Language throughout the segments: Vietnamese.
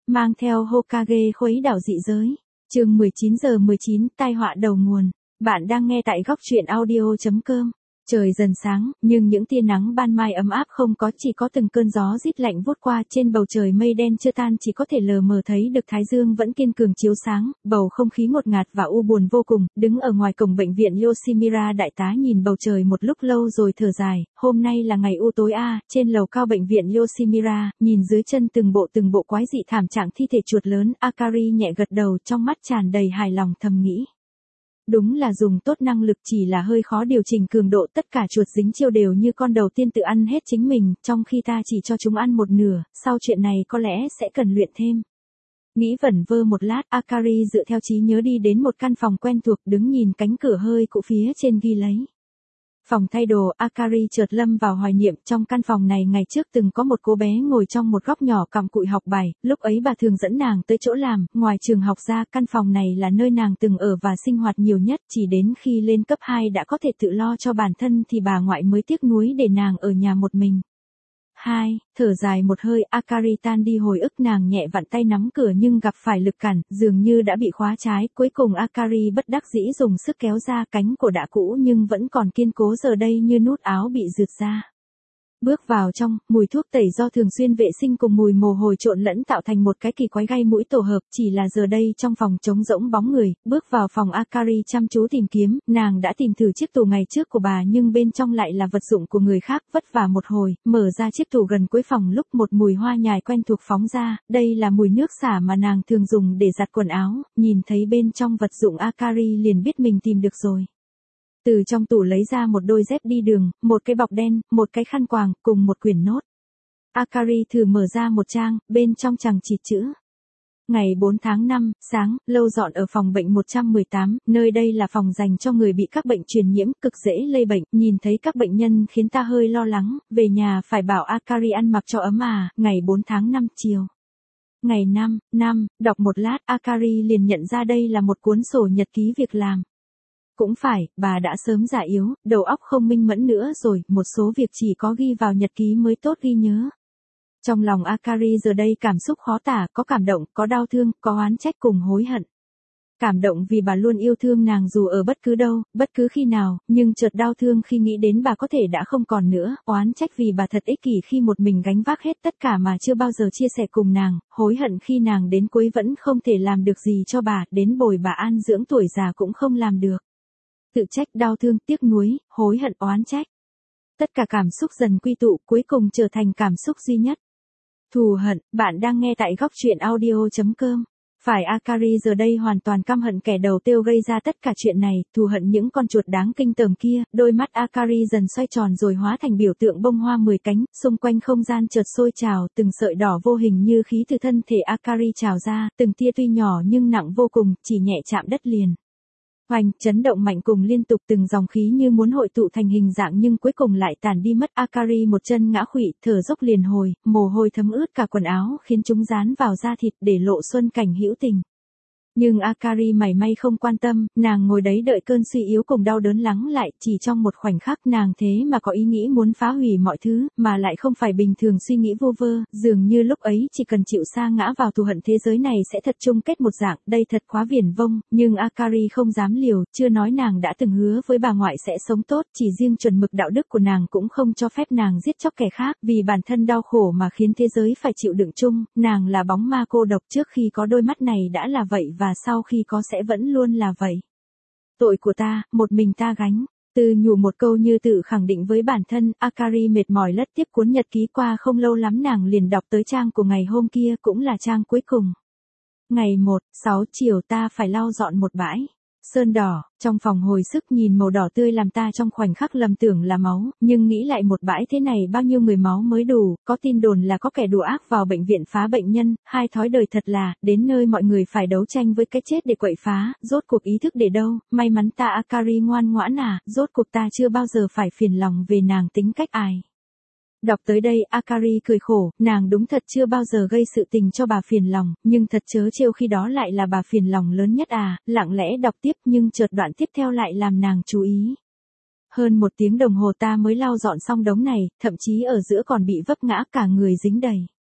mang theo Hokage khuấy đảo dị giới. Chương 19:19 tai họa đầu nguồn. Bạn đang nghe tại góc truyện audio.com. Trời dần sáng, nhưng những tia nắng ban mai ấm áp không có, chỉ có từng cơn gió rít lạnh vút qua, trên bầu trời mây đen chưa tan, chỉ có thể lờ mờ thấy được thái dương vẫn kiên cường chiếu sáng, bầu không khí ngột ngạt và u buồn vô cùng. Đứng ở ngoài cổng bệnh viện Yoshimura, đại tá nhìn bầu trời một lúc lâu rồi thở dài, hôm nay là ngày u tối a. Trên lầu cao bệnh viện Yoshimura, nhìn dưới chân từng bộ quái dị thảm trạng thi thể chuột lớn, Akari nhẹ gật đầu, trong mắt tràn đầy hài lòng, thầm nghĩ. Đúng là dùng tốt năng lực, chỉ là hơi khó điều chỉnh cường độ, tất cả chuột dính chiêu đều như con đầu tiên tự ăn hết chính mình, trong khi ta chỉ cho chúng ăn một nửa, sau chuyện này có lẽ sẽ cần luyện thêm. Nghĩ vẩn vơ một lát, Akari dựa theo trí nhớ đi đến một căn phòng quen thuộc, đứng nhìn cánh cửa hơi cũ phía trên ghi lấy. Phòng thay đồ, Akari chợt lâm vào hoài niệm, trong căn phòng này ngày trước từng có một cô bé ngồi trong một góc nhỏ cặm cụi học bài, lúc ấy bà thường dẫn nàng tới chỗ làm, ngoài trường học ra, căn phòng này là nơi nàng từng ở và sinh hoạt nhiều nhất, chỉ đến khi lên cấp 2 đã có thể tự lo cho bản thân thì bà ngoại mới tiếc nuối để nàng ở nhà một mình. Thở dài một hơi, Akari tan đi hồi ức, nàng nhẹ vặn tay nắm cửa nhưng gặp phải lực cản, dường như đã bị khóa trái, cuối cùng Akari bất đắc dĩ dùng sức kéo ra, cánh cổ đã cũ nhưng vẫn còn kiên cố, giờ đây như nút áo bị rượt ra. Bước vào trong, mùi thuốc tẩy do thường xuyên vệ sinh cùng mùi mồ hôi trộn lẫn tạo thành một cái kỳ quái gai mũi tổ hợp, chỉ là giờ đây trong phòng trống rỗng bóng người. Bước vào phòng, Akari chăm chú tìm kiếm, nàng đã tìm thử chiếc tủ ngày trước của bà nhưng bên trong lại là vật dụng của người khác, vất vả một hồi, mở ra chiếc tủ gần cuối phòng, lúc một mùi hoa nhài quen thuộc phóng ra, đây là mùi nước xả mà nàng thường dùng để giặt quần áo, nhìn thấy bên trong vật dụng Akari liền biết mình tìm được rồi. Từ trong tủ lấy ra một đôi dép đi đường, một cái bọc đen, một cái khăn quàng, cùng một quyển nốt. Akari thử mở ra một trang, bên trong chằng chịt chữ. Ngày 4 tháng 5, sáng, lâu dọn ở phòng bệnh 118, nơi đây là phòng dành cho người bị các bệnh truyền nhiễm, cực dễ lây bệnh, nhìn thấy các bệnh nhân khiến ta hơi lo lắng, về nhà phải bảo Akari ăn mặc cho ấm à. Ngày 4 tháng 5 chiều. Ngày 5, đọc một lát, Akari liền nhận ra đây là một cuốn sổ nhật ký việc làm. Cũng phải, bà đã sớm già yếu, đầu óc không minh mẫn nữa rồi, một số việc chỉ có ghi vào nhật ký mới tốt ghi nhớ. Trong lòng Akari giờ đây cảm xúc khó tả, có cảm động, có đau thương, có oán trách cùng hối hận. Cảm động vì bà luôn yêu thương nàng dù ở bất cứ đâu, bất cứ khi nào, nhưng chợt đau thương khi nghĩ đến bà có thể đã không còn nữa, oán trách vì bà thật ích kỷ khi một mình gánh vác hết tất cả mà chưa bao giờ chia sẻ cùng nàng, hối hận khi nàng đến cuối vẫn không thể làm được gì cho bà, đến bồi bà an dưỡng tuổi già cũng không làm được. Tự trách, đau thương, tiếc nuối, hối hận, oán trách. Tất cả cảm xúc dần quy tụ, cuối cùng trở thành cảm xúc duy nhất. Thù hận. Bạn đang nghe tại góc truyện audio.com. Phải, Akari giờ đây hoàn toàn căm hận kẻ đầu tiêu gây ra tất cả chuyện này, thù hận những con chuột đáng kinh tởm kia. Đôi mắt Akari dần xoay tròn rồi hóa thành biểu tượng bông hoa 10 cánh, xung quanh không gian chợt sôi trào, từng sợi đỏ vô hình như khí từ thân thể Akari trào ra, từng tia tuy nhỏ nhưng nặng vô cùng, chỉ nhẹ chạm đất liền. Hoành, chấn động mạnh cùng liên tục, từng dòng khí như muốn hội tụ thành hình dạng nhưng cuối cùng lại tàn đi mất. Akari một chân ngã khuỵu, thở dốc liền hồi, mồ hôi thấm ướt cả quần áo khiến chúng dán vào da thịt để lộ xuân cảnh hữu tình. Nhưng Akari mảy may không quan tâm, nàng ngồi đấy đợi cơn suy yếu cùng đau đớn lắng lại, chỉ trong một khoảnh khắc nàng thế mà có ý nghĩ muốn phá hủy mọi thứ, mà lại không phải bình thường suy nghĩ vô vơ, dường như lúc ấy chỉ cần chịu sa ngã vào thù hận thế giới này sẽ thật chung kết một dạng, đây thật quá viển vông, nhưng Akari không dám liều, chưa nói nàng đã từng hứa với bà ngoại sẽ sống tốt, chỉ riêng chuẩn mực đạo đức của nàng cũng không cho phép nàng giết chóc kẻ khác, vì bản thân đau khổ mà khiến thế giới phải chịu đựng chung, nàng là bóng ma cô độc, trước khi có đôi mắt này đã là vậy và sau khi có sẽ vẫn luôn là vậy. Tội của ta, một mình ta gánh. Tự nhủ một câu như tự khẳng định với bản thân, Akari mệt mỏi lật tiếp cuốn nhật ký qua, không lâu lắm nàng liền đọc tới trang của ngày hôm kia, cũng là trang cuối cùng. Ngày 1/6 chiều, ta phải lau dọn một bãi sơn đỏ, trong phòng hồi sức nhìn màu đỏ tươi làm ta trong khoảnh khắc lầm tưởng là máu, nhưng nghĩ lại một bãi thế này bao nhiêu người máu mới đủ, có tin đồn là có kẻ đùa ác vào bệnh viện phá bệnh nhân, hai thói đời thật là, đến nơi mọi người phải đấu tranh với cái chết để quậy phá, rốt cuộc ý thức để đâu, may mắn ta Akari ngoan ngoãn à, rốt cuộc ta chưa bao giờ phải phiền lòng về nàng tính cách ai. Đọc tới đây, Akari cười khổ, nàng đúng thật chưa bao giờ gây sự tình cho bà phiền lòng, nhưng thật trớ trêu khi đó lại là bà phiền lòng lớn nhất à, lặng lẽ đọc tiếp nhưng chợt đoạn tiếp theo lại làm nàng chú ý. Hơn 1 tiếng đồng hồ ta mới lau dọn xong đống này, thậm chí ở giữa còn bị vấp ngã cả người dính đầy.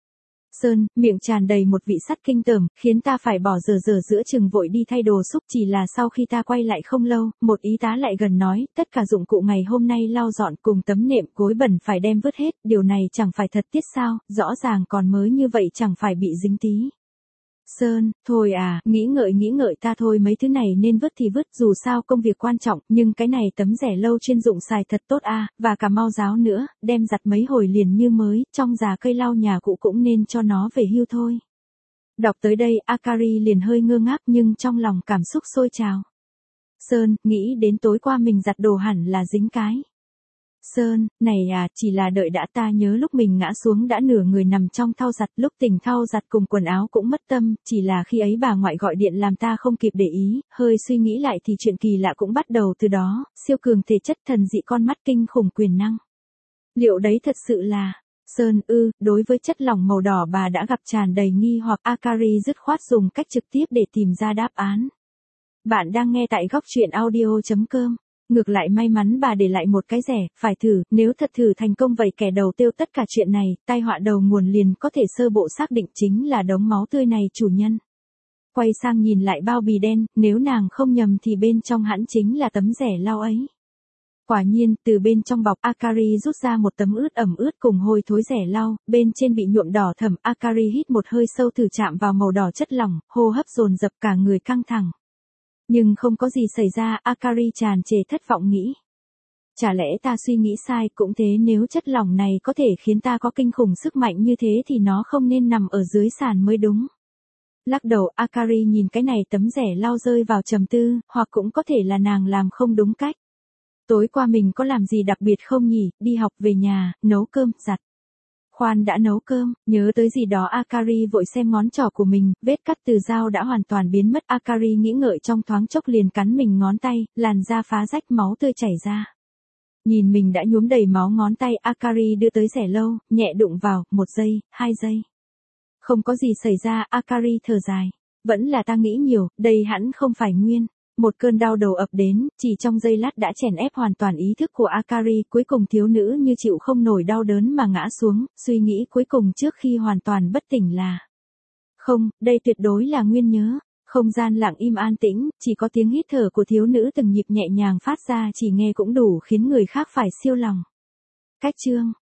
Sơn, miệng tràn đầy một vị sắt kinh tởm, khiến ta phải bỏ giờ giữa chừng vội đi thay đồ xúc. Chỉ là sau khi ta quay lại không lâu, một y tá lại gần nói, tất cả dụng cụ ngày hôm nay lau dọn cùng tấm nệm gối bẩn phải đem vứt hết, điều này chẳng phải thật tiếc sao, rõ ràng còn mới như vậy chẳng phải bị dính tí. Sơn, thôi à, nghĩ ngợi ta thôi, mấy thứ này nên vứt thì vứt, dù sao công việc quan trọng, nhưng cái này tấm rẻ lâu chuyên dụng xài thật tốt à, và cả mau ráo nữa, đem giặt mấy hồi liền như mới, trong già cây lau nhà cũ cũng nên cho nó về hưu thôi. Đọc tới đây, Akari liền hơi ngơ ngác nhưng trong lòng cảm xúc sôi trào. Sơn, nghĩ đến tối qua mình giặt đồ hẳn là dính cái. Sơn, này à, chỉ là đợi đã, ta nhớ lúc mình ngã xuống đã nửa người nằm trong thau giặt, lúc tỉnh thau giặt cùng quần áo cũng mất tâm, chỉ là khi ấy bà ngoại gọi điện làm ta không kịp để ý, hơi suy nghĩ lại thì chuyện kỳ lạ cũng bắt đầu từ đó, siêu cường thể chất, thần dị con mắt, kinh khủng quyền năng. Liệu đấy thật sự là... Sơn đối với chất lỏng màu đỏ bà đã gặp tràn đầy nghi hoặc, Akari dứt khoát dùng cách trực tiếp để tìm ra đáp án. Bạn đang nghe tại góc truyện audio.com. Ngược lại may mắn bà để lại một cái rẻ, phải thử, nếu thật thử thành công vậy kẻ đầu tiêu tất cả chuyện này, tai họa đầu nguồn liền có thể sơ bộ xác định chính là đống máu tươi này chủ nhân. Quay sang nhìn lại bao bì đen, nếu nàng không nhầm thì bên trong hẳn chính là tấm rẻ lau ấy. Quả nhiên, từ bên trong bọc Akari rút ra một tấm ẩm ướt cùng hôi thối rẻ lau, bên trên bị nhuộm đỏ thẫm. Akari hít một hơi sâu thử chạm vào màu đỏ chất lỏng, hô hấp dồn dập, cả người căng thẳng. Nhưng không có gì xảy ra, Akari tràn trề thất vọng nghĩ. Chả lẽ ta suy nghĩ sai, cũng thế, nếu chất lỏng này có thể khiến ta có kinh khủng sức mạnh như thế thì nó không nên nằm ở dưới sàn mới đúng. Lắc đầu, Akari nhìn cái này tấm rẻ lau rơi vào trầm tư, hoặc cũng có thể là nàng làm không đúng cách. Tối qua mình có làm gì đặc biệt không nhỉ, đi học về nhà, nấu cơm, giặt. Khoan, đã nấu cơm, nhớ tới gì đó, Akari vội xem ngón trỏ của mình, vết cắt từ dao đã hoàn toàn biến mất. Akari nghĩ ngợi trong thoáng chốc liền cắn mình ngón tay, làn da phá rách, máu tươi chảy ra. Nhìn mình đã nhuốm đầy máu ngón tay, Akari đưa tới rẻ lâu, nhẹ đụng vào, 1 giây, 2 giây. Không có gì xảy ra, Akari thở dài. Vẫn là ta nghĩ nhiều, đây hẳn không phải nguyên. Một cơn đau đầu ập đến, chỉ trong giây lát đã chèn ép hoàn toàn ý thức của Akari, cuối cùng thiếu nữ như chịu không nổi đau đớn mà ngã xuống, suy nghĩ cuối cùng trước khi hoàn toàn bất tỉnh là: không, đây tuyệt đối là nguyên nhớ. Không gian lặng im an tĩnh, chỉ có tiếng hít thở của thiếu nữ từng nhịp nhẹ nhàng phát ra, chỉ nghe cũng đủ khiến người khác phải siêu lòng. Cách chương